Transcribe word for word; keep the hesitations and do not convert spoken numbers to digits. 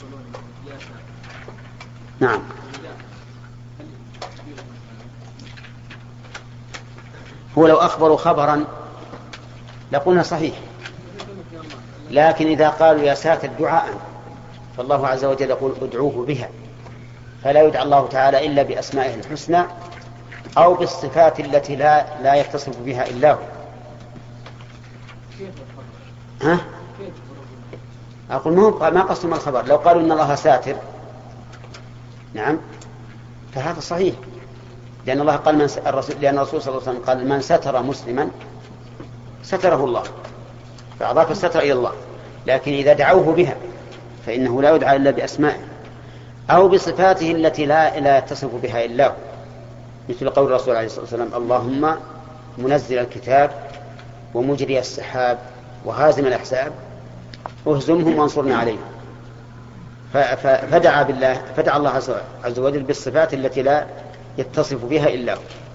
نعم. هو لو أخبروا خبرا لقلنا صحيح، لكن إذا قالوا يا ساتر دعاء فالله عز وجل يقول ادعوه بها، فلا يدعى الله تعالى إلا بأسمائه الحسنى أو بالصفات التي لا, لا يتصف بها إلا هو. ها؟ أقول ما قصدهم الخبر. لو قالوا إن الله ساتر نعم فهذا صحيح، لأن الله قال من الرسول لأن الرسول صلى الله عليه وسلم قال من ستر مسلما ستره الله، فأضاف الستر إلى الله. لكن إذا دعوه بها فإنه لا يدعى إلا بأسمائه أو بصفاته التي لا, لا يتصف بها إلا هو، مثل قول الرسول عليه الصلاة والسلام اللهم منزل الكتاب ومجري السحاب وهازم الأحزاب اهزمهم وانصرنا عليهم. فدعا بالله فدعا الله عز وجل بالصفات التي لا يتصف بها إلا هو.